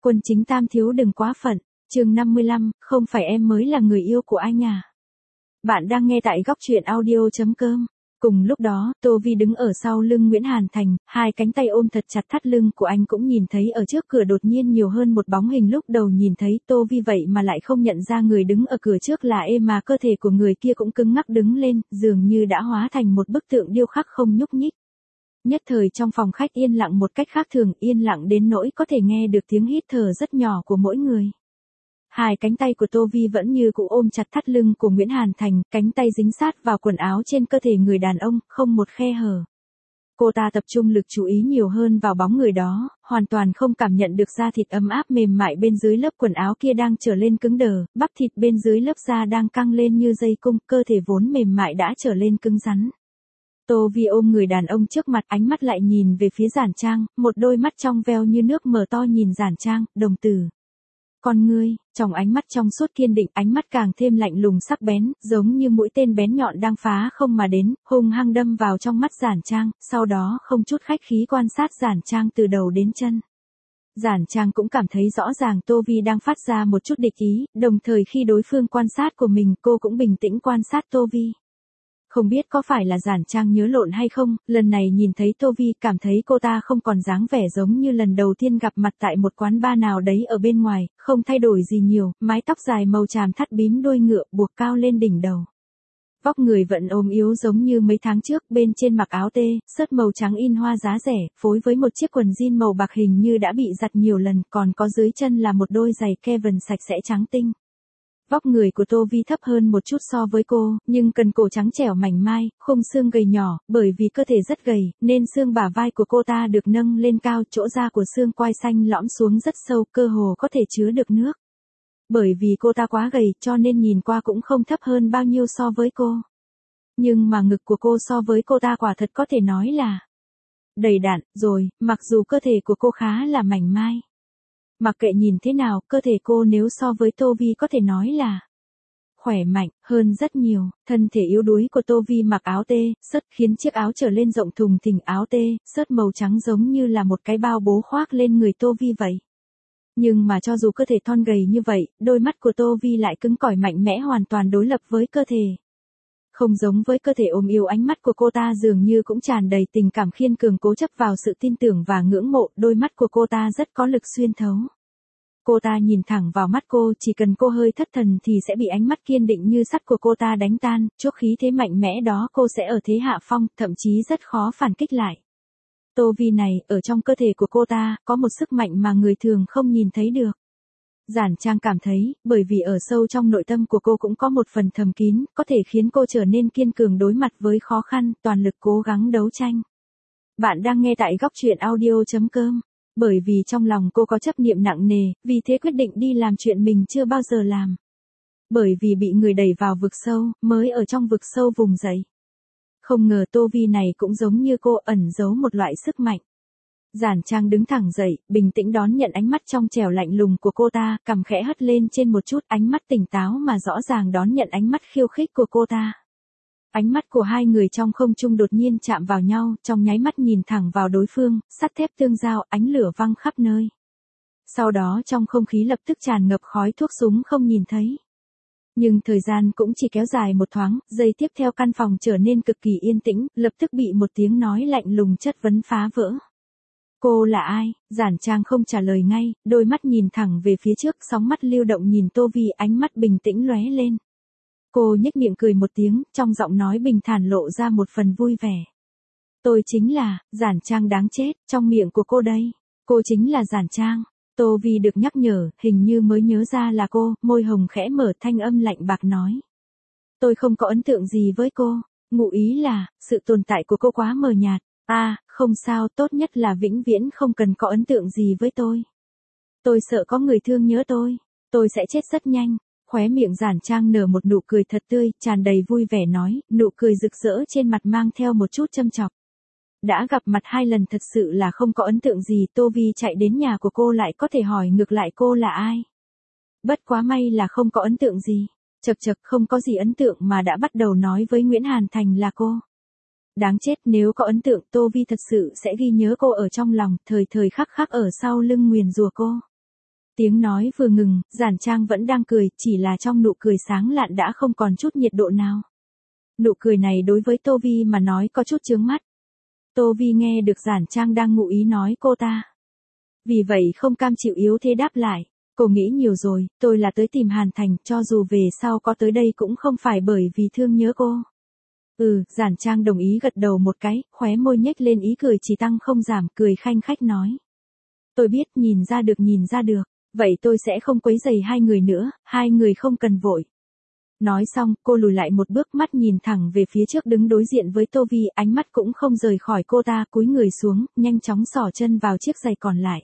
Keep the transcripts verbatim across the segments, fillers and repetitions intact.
Quân chính tam thiếu đừng quá phận. Chương năm mươi lăm, không phải em mới là người yêu của anh à? Bạn đang nghe tại góc truyện audio chấm com. Cùng lúc đó, Tô Vi đứng ở sau lưng Nguyễn Hàn Thành, hai cánh tay ôm thật chặt thắt lưng của anh, cũng nhìn thấy ở trước cửa đột nhiên nhiều hơn một bóng hình. Lúc đầu nhìn thấy Tô Vi vậy mà lại không nhận ra người đứng ở cửa trước là em, mà cơ thể của người kia cũng cứng ngắc đứng lên, dường như đã hóa thành một bức tượng điêu khắc không nhúc nhích. Nhất thời trong phòng khách yên lặng một cách khác thường, yên lặng đến nỗi có thể nghe được tiếng hít thở rất nhỏ của mỗi người. Hai cánh tay của Tô Vi vẫn như cũ ôm chặt thắt lưng của Nguyễn Hàn Thành, cánh tay dính sát vào quần áo trên cơ thể người đàn ông, không một khe hở. Cô ta tập trung lực chú ý nhiều hơn vào bóng người đó, hoàn toàn không cảm nhận được da thịt ấm áp mềm mại bên dưới lớp quần áo kia đang trở lên cứng đờ, bắp thịt bên dưới lớp da đang căng lên như dây cung, cơ thể vốn mềm mại đã trở lên cứng rắn. Tô Vi ôm người đàn ông trước mặt, ánh mắt lại nhìn về phía Giản Trang, một đôi mắt trong veo như nước mở to nhìn Giản Trang, đồng tử. Con ngươi, trong ánh mắt trong suốt kiên định, ánh mắt càng thêm lạnh lùng sắc bén, giống như mũi tên bén nhọn đang phá không mà đến, hung hăng đâm vào trong mắt Giản Trang, sau đó không chút khách khí quan sát Giản Trang từ đầu đến chân. Giản Trang cũng cảm thấy rõ ràng Tô Vi đang phát ra một chút địch ý, đồng thời khi đối phương quan sát của mình, cô cũng bình tĩnh quan sát Tô Vi. Không biết có phải là Giản Trang nhớ lộn hay không, lần này nhìn thấy Tô Vi cảm thấy cô ta không còn dáng vẻ giống như lần đầu tiên gặp mặt tại một quán bar nào đấy ở bên ngoài, không thay đổi gì nhiều, mái tóc dài màu tràm thắt bím đuôi ngựa buộc cao lên đỉnh đầu. Vóc người vẫn ốm yếu giống như mấy tháng trước, bên trên mặc áo tê, sớt màu trắng in hoa giá rẻ, phối với một chiếc quần jean màu bạc hình như đã bị giặt nhiều lần, còn có dưới chân là một đôi giày Kevin sạch sẽ trắng tinh. Vóc người của Tô Vi thấp hơn một chút so với cô, nhưng cần cổ trắng trẻo mảnh mai, khung xương gầy nhỏ, bởi vì cơ thể rất gầy, nên xương bả vai của cô ta được nâng lên cao, chỗ da của xương quai xanh lõm xuống rất sâu, cơ hồ có thể chứa được nước. Bởi vì cô ta quá gầy, cho nên nhìn qua cũng không thấp hơn bao nhiêu so với cô. Nhưng mà ngực của cô so với cô ta quả thật có thể nói là đầy đặn, rồi, mặc dù cơ thể của cô khá là mảnh mai. Mặc kệ nhìn thế nào, cơ thể cô nếu so với Tô Vi có thể nói là khỏe mạnh hơn rất nhiều. Thân thể yếu đuối của Tô Vi mặc áo tê, sớt khiến chiếc áo trở lên rộng thùng thình, áo tê, sớt màu trắng giống như là một cái bao bố khoác lên người Tô Vi vậy. Nhưng mà cho dù cơ thể thon gầy như vậy, đôi mắt của Tô Vi lại cứng cỏi mạnh mẽ, hoàn toàn đối lập với cơ thể. Không giống với cơ thể ốm yếu, ánh mắt của cô ta dường như cũng tràn đầy tình cảm khiên cường, cố chấp vào sự tin tưởng và ngưỡng mộ, đôi mắt của cô ta rất có lực xuyên thấu. Cô ta nhìn thẳng vào mắt cô, chỉ cần cô hơi thất thần thì sẽ bị ánh mắt kiên định như sắt của cô ta đánh tan, chốt khí thế mạnh mẽ đó cô sẽ ở thế hạ phong, thậm chí rất khó phản kích lại. Tô Vi này, ở trong cơ thể của cô ta, có một sức mạnh mà người thường không nhìn thấy được. Giản Trang cảm thấy, bởi vì ở sâu trong nội tâm của cô cũng có một phần thầm kín, có thể khiến cô trở nên kiên cường đối mặt với khó khăn, toàn lực cố gắng đấu tranh. Bạn đang nghe tại góc truyện audio chấm com. Bởi vì trong lòng cô có chấp niệm nặng nề, vì thế quyết định đi làm chuyện mình chưa bao giờ làm. Bởi vì bị người đẩy vào vực sâu, mới ở trong vực sâu vùng dậy. Không ngờ Tô Vi này cũng giống như cô, ẩn giấu một loại sức mạnh. Giản Trang đứng thẳng dậy, bình tĩnh đón nhận ánh mắt trong trẻo lạnh lùng của cô ta, cằm khẽ hất lên trên một chút, ánh mắt tỉnh táo mà rõ ràng đón nhận ánh mắt khiêu khích của cô ta. Ánh mắt của hai người trong không trung đột nhiên chạm vào nhau, trong nháy mắt nhìn thẳng vào đối phương, sắt thép tương giao, ánh lửa văng khắp nơi. Sau đó trong không khí lập tức tràn ngập khói thuốc súng không nhìn thấy. Nhưng thời gian cũng chỉ kéo dài một thoáng, giây tiếp theo căn phòng trở nên cực kỳ yên tĩnh, lập tức bị một tiếng nói lạnh lùng chất vấn phá vỡ. Cô là ai? Giản Trang không trả lời ngay, đôi mắt nhìn thẳng về phía trước, sóng mắt lưu động nhìn Tô Vi, ánh mắt bình tĩnh lóe lên. Cô nhếch miệng cười một tiếng, trong giọng nói bình thản lộ ra một phần vui vẻ. Tôi chính là, Giản Trang đáng chết, trong miệng của cô đây. Cô chính là Giản Trang. Tô Vi được nhắc nhở, hình như mới nhớ ra là cô, môi hồng khẽ mở, thanh âm lạnh bạc nói. Tôi không có ấn tượng gì với cô, ngụ ý là, sự tồn tại của cô quá mờ nhạt. À, không sao, tốt nhất là vĩnh viễn không cần có ấn tượng gì với tôi. Tôi sợ có người thương nhớ tôi, tôi sẽ chết rất nhanh. Khóe miệng Giản Trang nở một nụ cười thật tươi, tràn đầy vui vẻ nói, nụ cười rực rỡ trên mặt mang theo một chút châm chọc. Đã gặp mặt hai lần thật sự là không có ấn tượng gì, Tô Vi chạy đến nhà của cô lại có thể hỏi ngược lại cô là ai. Bất quá may là không có ấn tượng gì, chật chật không có gì ấn tượng mà đã bắt đầu nói với Nguyễn Hàn Thành là cô. Đáng chết, nếu có ấn tượng Tô Vi thật sự sẽ ghi nhớ cô ở trong lòng, thời thời khắc khắc ở sau lưng nguyền rủa cô. Tiếng nói vừa ngừng, Giản Trang vẫn đang cười, chỉ là trong nụ cười sáng lạn đã không còn chút nhiệt độ nào. Nụ cười này đối với Tô Vi mà nói có chút chướng mắt. Tô Vi nghe được Giản Trang đang ngụ ý nói cô ta. Vì vậy không cam chịu yếu thế đáp lại. Cô nghĩ nhiều rồi, tôi là tới tìm Hàn Thành, cho dù về sau có tới đây cũng không phải bởi vì thương nhớ cô. Ừ, Giản Trang đồng ý gật đầu một cái, khóe môi nhếch lên ý cười chỉ tăng không giảm, cười khanh khách nói. Tôi biết, nhìn ra được nhìn ra được, vậy tôi sẽ không quấy rầy hai người nữa, hai người không cần vội. Nói xong, cô lùi lại một bước, mắt nhìn thẳng về phía trước đứng đối diện với Tô Vi, ánh mắt cũng không rời khỏi cô ta, cúi người xuống, nhanh chóng xỏ chân vào chiếc giày còn lại.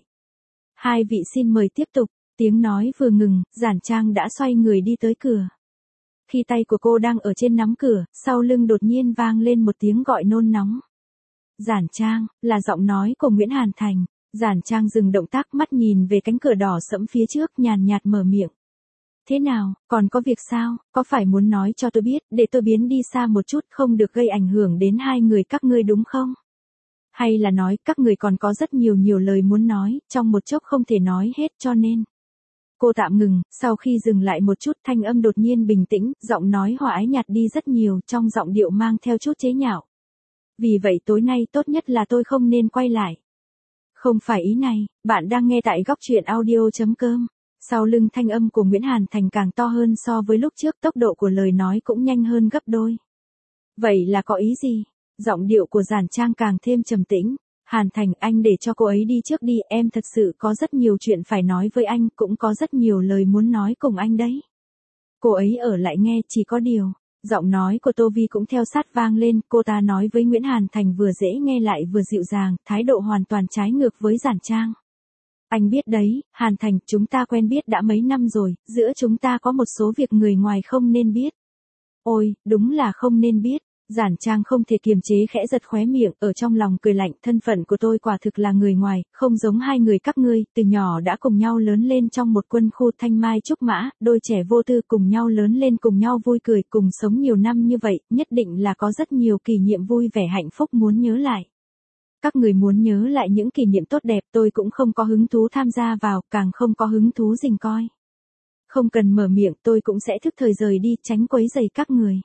Hai vị xin mời tiếp tục, tiếng nói vừa ngừng, Giản Trang đã xoay người đi tới cửa. Khi tay của cô đang ở trên nắm cửa, sau lưng đột nhiên vang lên một tiếng gọi nôn nóng. Giản Trang, là giọng nói của Nguyễn Hàn Thành. Giản Trang dừng động tác, mắt nhìn về cánh cửa đỏ sẫm phía trước, nhàn nhạt mở miệng. Thế nào, còn có việc sao, có phải muốn nói cho tôi biết, để tôi biến đi xa một chút, không được gây ảnh hưởng đến hai người các ngươi đúng không? Hay là nói các người còn có rất nhiều nhiều lời muốn nói, trong một chốc không thể nói hết cho nên. Cô tạm ngừng, sau khi dừng lại một chút thanh âm đột nhiên bình tĩnh, giọng nói hòa ái nhạt đi rất nhiều, trong giọng điệu mang theo chút chế nhạo. Vì vậy tối nay tốt nhất là tôi không nên quay lại. Không phải ý này, bạn đang nghe tại góc truyện audio.com. Sau lưng thanh âm của Nguyễn Hàn Thành càng to hơn so với lúc trước, tốc độ của lời nói cũng nhanh hơn gấp đôi. Vậy là có ý gì? Giọng điệu của Giản Trang càng thêm trầm tĩnh. Hàn Thành, anh để cho cô ấy đi trước đi, em thật sự có rất nhiều chuyện phải nói với anh, cũng có rất nhiều lời muốn nói cùng anh đấy. Cô ấy ở lại nghe, chỉ có điều. Giọng nói của Tô Vi cũng theo sát vang lên, cô ta nói với Nguyễn Hàn Thành vừa dễ nghe lại vừa dịu dàng, thái độ hoàn toàn trái ngược với Giản Trang. Anh biết đấy, Hàn Thành, chúng ta quen biết đã mấy năm rồi, giữa chúng ta có một số việc người ngoài không nên biết. Ôi, đúng là không nên biết. Giản Trang không thể kiềm chế khẽ giật khóe miệng, ở trong lòng cười lạnh, thân phận của tôi quả thực là người ngoài, không giống hai người các ngươi, từ nhỏ đã cùng nhau lớn lên trong một quân khu thanh mai trúc mã, đôi trẻ vô tư cùng nhau lớn lên cùng nhau vui cười, cùng sống nhiều năm như vậy, nhất định là có rất nhiều kỷ niệm vui vẻ hạnh phúc muốn nhớ lại. Các người muốn nhớ lại những kỷ niệm tốt đẹp, tôi cũng không có hứng thú tham gia vào, càng không có hứng thú rình coi. Không cần mở miệng, tôi cũng sẽ thức thời rời đi, tránh quấy rầy các người.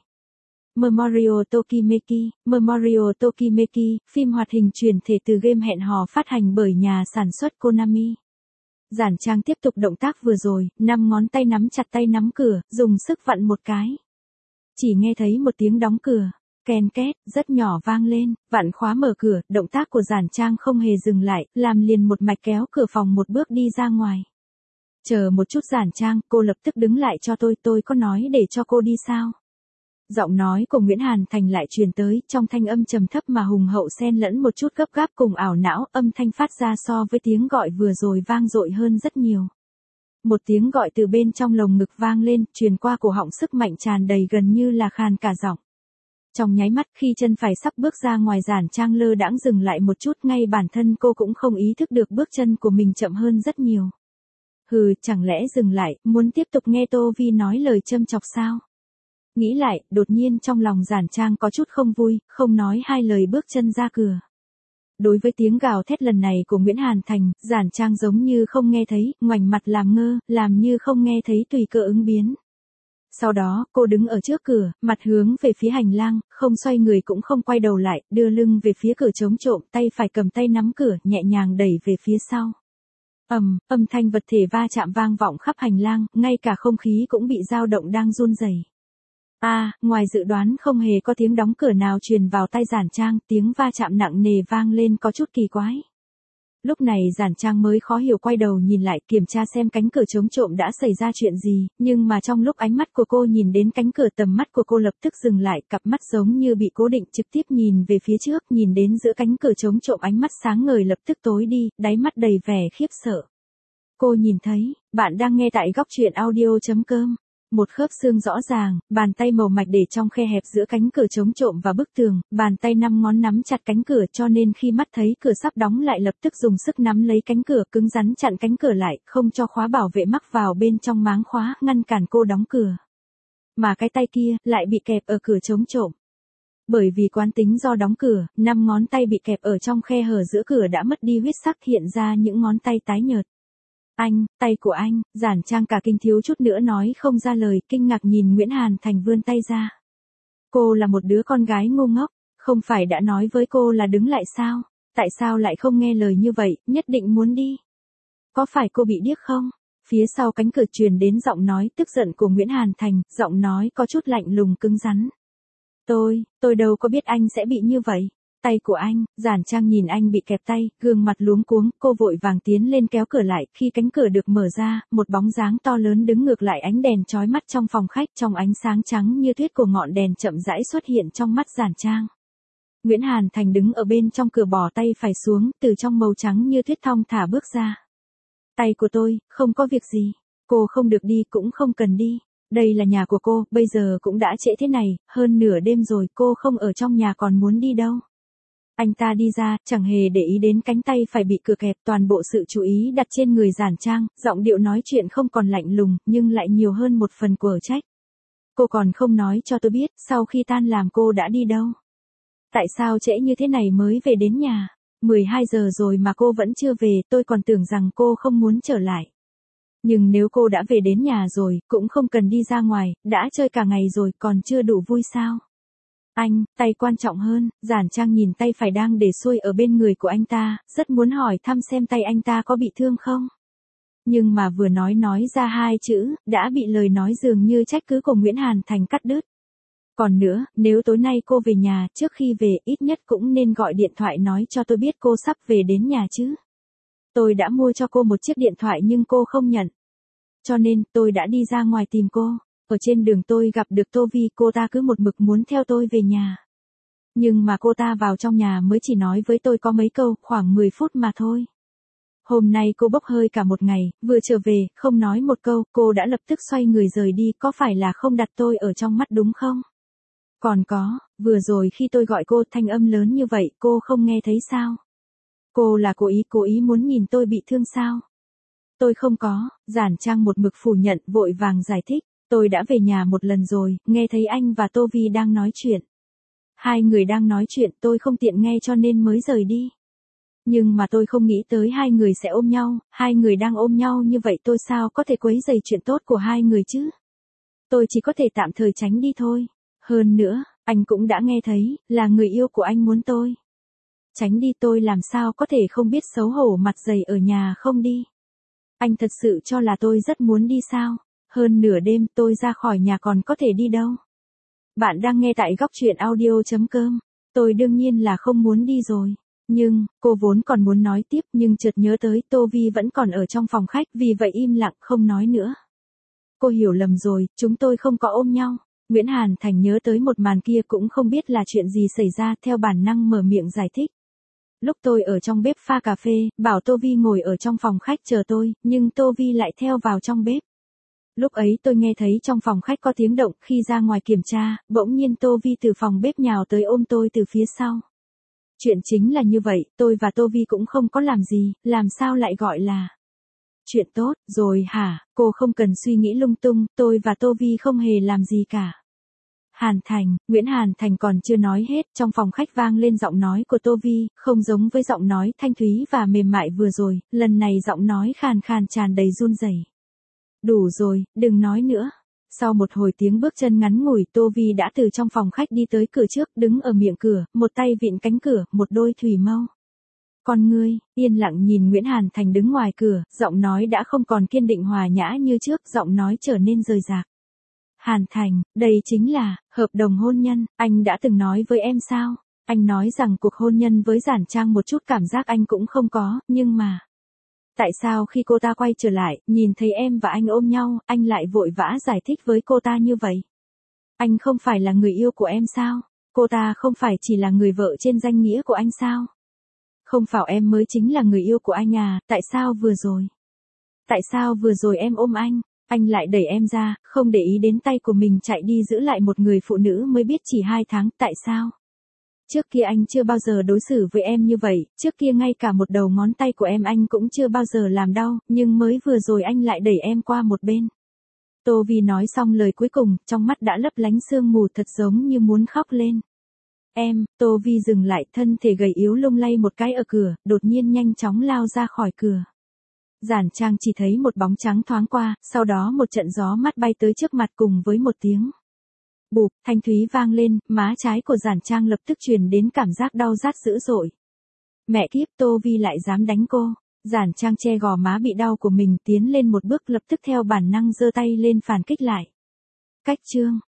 Memorio Tokimeki, Memorio Tokimeki, phim hoạt hình truyền thể từ game hẹn hò phát hành bởi nhà sản xuất Konami. Giản Trang tiếp tục động tác vừa rồi, năm ngón tay nắm chặt tay nắm cửa, dùng sức vặn một cái. Chỉ nghe thấy một tiếng đóng cửa, ken két, rất nhỏ vang lên, vặn khóa mở cửa, động tác của Giản Trang không hề dừng lại, làm liền một mạch kéo cửa phòng một bước đi ra ngoài. Chờ một chút Giản Trang, cô lập tức đứng lại cho tôi, tôi có nói để cho cô đi sao? Giọng nói của Nguyễn Hàn Thành lại truyền tới, trong thanh âm trầm thấp mà hùng hậu xen lẫn một chút gấp gáp cùng ảo não, âm thanh phát ra so với tiếng gọi vừa rồi vang dội hơn rất nhiều. Một tiếng gọi từ bên trong lồng ngực vang lên, truyền qua cổ họng, sức mạnh tràn đầy gần như là khàn cả giọng. Trong nháy mắt khi chân phải sắp bước ra ngoài, Giản Trang lơ đãng dừng lại một chút, ngay bản thân cô cũng không ý thức được bước chân của mình chậm hơn rất nhiều. Hừ, chẳng lẽ dừng lại, muốn tiếp tục nghe Tô Vi nói lời châm chọc sao? Nghĩ lại, đột nhiên trong lòng Giản Trang có chút không vui, không nói hai lời bước chân ra cửa. Đối với tiếng gào thét lần này của Nguyễn Hàn Thành, Giản Trang giống như không nghe thấy, ngoảnh mặt làm ngơ, làm như không nghe thấy tùy cơ ứng biến. Sau đó, cô đứng ở trước cửa, mặt hướng về phía hành lang, không xoay người cũng không quay đầu lại, đưa lưng về phía cửa chống trộm, tay phải cầm tay nắm cửa, nhẹ nhàng đẩy về phía sau. Ầm, âm thanh vật thể va chạm vang vọng khắp hành lang, ngay cả không khí cũng bị dao động đang run rẩy. A, à, ngoài dự đoán không hề có tiếng đóng cửa nào truyền vào tai Giản Trang, tiếng va chạm nặng nề vang lên có chút kỳ quái. Lúc này Giản Trang mới khó hiểu quay đầu nhìn lại, kiểm tra xem cánh cửa chống trộm đã xảy ra chuyện gì, nhưng mà trong lúc ánh mắt của cô nhìn đến cánh cửa, tầm mắt của cô lập tức dừng lại, cặp mắt giống như bị cố định, trực tiếp nhìn về phía trước, nhìn đến giữa cánh cửa chống trộm, ánh mắt sáng ngời lập tức tối đi, đáy mắt đầy vẻ khiếp sợ. Cô nhìn thấy, bạn đang nghe tại góc truyện audio.com. Một khớp xương rõ ràng, bàn tay màu mạch để trong khe hẹp giữa cánh cửa chống trộm và bức tường, bàn tay năm ngón nắm chặt cánh cửa, cho nên khi mắt thấy cửa sắp đóng lại lập tức dùng sức nắm lấy cánh cửa, cứng rắn chặn cánh cửa lại, không cho khóa bảo vệ mắc vào bên trong máng khóa, ngăn cản cô đóng cửa. Mà cái tay kia, lại bị kẹp ở cửa chống trộm. Bởi vì quán tính do đóng cửa, năm ngón tay bị kẹp ở trong khe hở giữa cửa đã mất đi huyết sắc, hiện ra những ngón tay tái nhợt. Anh, tay của anh, Giản Trang cả kinh thiếu chút nữa nói không ra lời, kinh ngạc nhìn Nguyễn Hàn Thành vươn tay ra. Cô là một đứa con gái ngu ngốc, không phải đã nói với cô là đứng lại sao? Tại sao lại không nghe lời như vậy, nhất định muốn đi? Có phải cô bị điếc không? Phía sau cánh cửa truyền đến giọng nói tức giận của Nguyễn Hàn Thành, giọng nói có chút lạnh lùng cứng rắn. Tôi, tôi đâu có biết anh sẽ bị như vậy. Tay của anh, Giản Trang nhìn anh bị kẹp tay, gương mặt luống cuống, cô vội vàng tiến lên kéo cửa lại, khi cánh cửa được mở ra, một bóng dáng to lớn đứng ngược lại ánh đèn chói mắt trong phòng khách, trong ánh sáng trắng như tuyết của ngọn đèn chậm rãi xuất hiện trong mắt Giản Trang. Nguyễn Hàn Thành đứng ở bên trong cửa bỏ tay phải xuống, từ trong màu trắng như tuyết thong thả bước ra. Tay của tôi, không có việc gì. Cô không được đi cũng không cần đi. Đây là nhà của cô, bây giờ cũng đã trễ thế này, hơn nửa đêm rồi, cô không ở trong nhà còn muốn đi đâu. Anh ta đi ra, chẳng hề để ý đến cánh tay phải bị cửa kẹp, toàn bộ sự chú ý đặt trên người Giản Trang, giọng điệu nói chuyện không còn lạnh lùng, nhưng lại nhiều hơn một phần quở trách. Cô còn không nói cho tôi biết, sau khi tan làm cô đã đi đâu? Tại sao trễ như thế này mới về đến nhà? mười hai giờ rồi mà cô vẫn chưa về, tôi còn tưởng rằng cô không muốn trở lại. Nhưng nếu cô đã về đến nhà rồi, cũng không cần đi ra ngoài, đã chơi cả ngày rồi, còn chưa đủ vui sao? Anh, tay quan trọng hơn. Giản Trang nhìn tay phải đang để xuôi ở bên người của anh ta, rất muốn hỏi thăm xem tay anh ta có bị thương không. Nhưng mà vừa nói nói ra hai chữ, đã bị lời nói dường như trách cứ của Nguyễn Hàn Thành cắt đứt. Còn nữa, nếu tối nay cô về nhà, trước khi về, ít nhất cũng nên gọi điện thoại nói cho tôi biết cô sắp về đến nhà chứ. Tôi đã mua cho cô một chiếc điện thoại nhưng cô không nhận. Cho nên, tôi đã đi ra ngoài tìm cô. Ở trên đường tôi gặp được Tô Vi, cô ta cứ một mực muốn theo tôi về nhà. Nhưng mà cô ta vào trong nhà mới chỉ nói với tôi có mấy câu, khoảng mười phút mà thôi. Hôm nay cô bốc hơi cả một ngày, vừa trở về, không nói một câu, cô đã lập tức xoay người rời đi, có phải là không đặt tôi ở trong mắt đúng không? Còn có, vừa rồi khi tôi gọi cô thanh âm lớn như vậy, cô không nghe thấy sao? Cô là cố ý, cố ý muốn nhìn tôi bị thương sao? Tôi không có. Giản Trang một mực phủ nhận, vội vàng giải thích. Tôi đã về nhà một lần rồi, nghe thấy anh và Tô Vi đang nói chuyện. Hai người đang nói chuyện, tôi không tiện nghe cho nên mới rời đi. Nhưng mà tôi không nghĩ tới hai người sẽ ôm nhau, hai người đang ôm nhau như vậy tôi sao có thể quấy rầy chuyện tốt của hai người chứ? Tôi chỉ có thể tạm thời tránh đi thôi. Hơn nữa, anh cũng đã nghe thấy, là người yêu của anh muốn tôi. Tránh đi, tôi làm sao có thể không biết xấu hổ mặt dày ở nhà không đi. Anh thật sự cho là tôi rất muốn đi sao? Hơn nửa đêm tôi ra khỏi nhà còn có thể đi đâu? Bạn đang nghe tại góc truyện audio chấm com. Tôi đương nhiên là không muốn đi rồi. Nhưng, cô vốn còn muốn nói tiếp nhưng chợt nhớ tới Tô Vi vẫn còn ở trong phòng khách, vì vậy im lặng không nói nữa. Cô hiểu lầm rồi, chúng tôi không có ôm nhau. Nguyễn Hàn Thành nhớ tới một màn kia cũng không biết là chuyện gì xảy ra, theo bản năng mở miệng giải thích. Lúc tôi ở trong bếp pha cà phê, bảo Tô Vi ngồi ở trong phòng khách chờ tôi, nhưng Tô Vi lại theo vào trong bếp. Lúc ấy tôi nghe thấy trong phòng khách có tiếng động, khi ra ngoài kiểm tra, bỗng nhiên Tô Vi từ phòng bếp nhào tới ôm tôi từ phía sau. Chuyện chính là như vậy, tôi và Tô Vi cũng không có làm gì, làm sao lại gọi là chuyện tốt, rồi hả? Cô không cần suy nghĩ lung tung, tôi và Tô Vi không hề làm gì cả. Hàn Thành, Nguyễn Hàn Thành còn chưa nói hết, trong phòng khách vang lên giọng nói của Tô Vi, không giống với giọng nói thanh thúy và mềm mại vừa rồi, lần này giọng nói khàn khàn tràn đầy run rẩy. Đủ rồi, đừng nói nữa. Sau một hồi tiếng bước chân ngắn ngủi, Tô Vi đã từ trong phòng khách đi tới cửa trước, đứng ở miệng cửa, một tay vịn cánh cửa, một đôi thủy mâu. Con ngươi, yên lặng nhìn Nguyễn Hàn Thành đứng ngoài cửa, giọng nói đã không còn kiên định hòa nhã như trước, giọng nói trở nên rời rạc. Hàn Thành, đây chính là hợp đồng hôn nhân, anh đã từng nói với em sao? Anh nói rằng cuộc hôn nhân với Giản Trang một chút cảm giác anh cũng không có, nhưng mà... Tại sao khi cô ta quay trở lại, nhìn thấy em và anh ôm nhau, anh lại vội vã giải thích với cô ta như vậy? Anh không phải là người yêu của em sao? Cô ta không phải chỉ là người vợ trên danh nghĩa của anh sao? Không phải em mới chính là người yêu của anh à, tại sao vừa rồi? Tại sao vừa rồi em ôm anh, anh lại đẩy em ra, không để ý đến tay của mình chạy đi giữ lại một người phụ nữ mới biết chỉ hai tháng, tại sao? Trước kia anh chưa bao giờ đối xử với em như vậy, trước kia ngay cả một đầu ngón tay của em anh cũng chưa bao giờ làm đau, nhưng mới vừa rồi anh lại đẩy em qua một bên. Tô Vi nói xong lời cuối cùng, trong mắt đã lấp lánh sương mù thật giống như muốn khóc lên. Em, Tô Vi dừng lại, thân thể gầy yếu lung lay một cái ở cửa, đột nhiên nhanh chóng lao ra khỏi cửa. Giản Trang chỉ thấy một bóng trắng thoáng qua, sau đó một trận gió mát bay tới trước mặt cùng với một tiếng bụp, thanh thúy vang lên, má trái của Giản Trang lập tức truyền đến cảm giác đau rát dữ dội. Mẹ kiếp, Tô Vi lại dám đánh cô. Giản Trang che gò má bị đau của mình tiến lên một bước lập tức theo bản năng giơ tay lên phản kích lại. Cách chương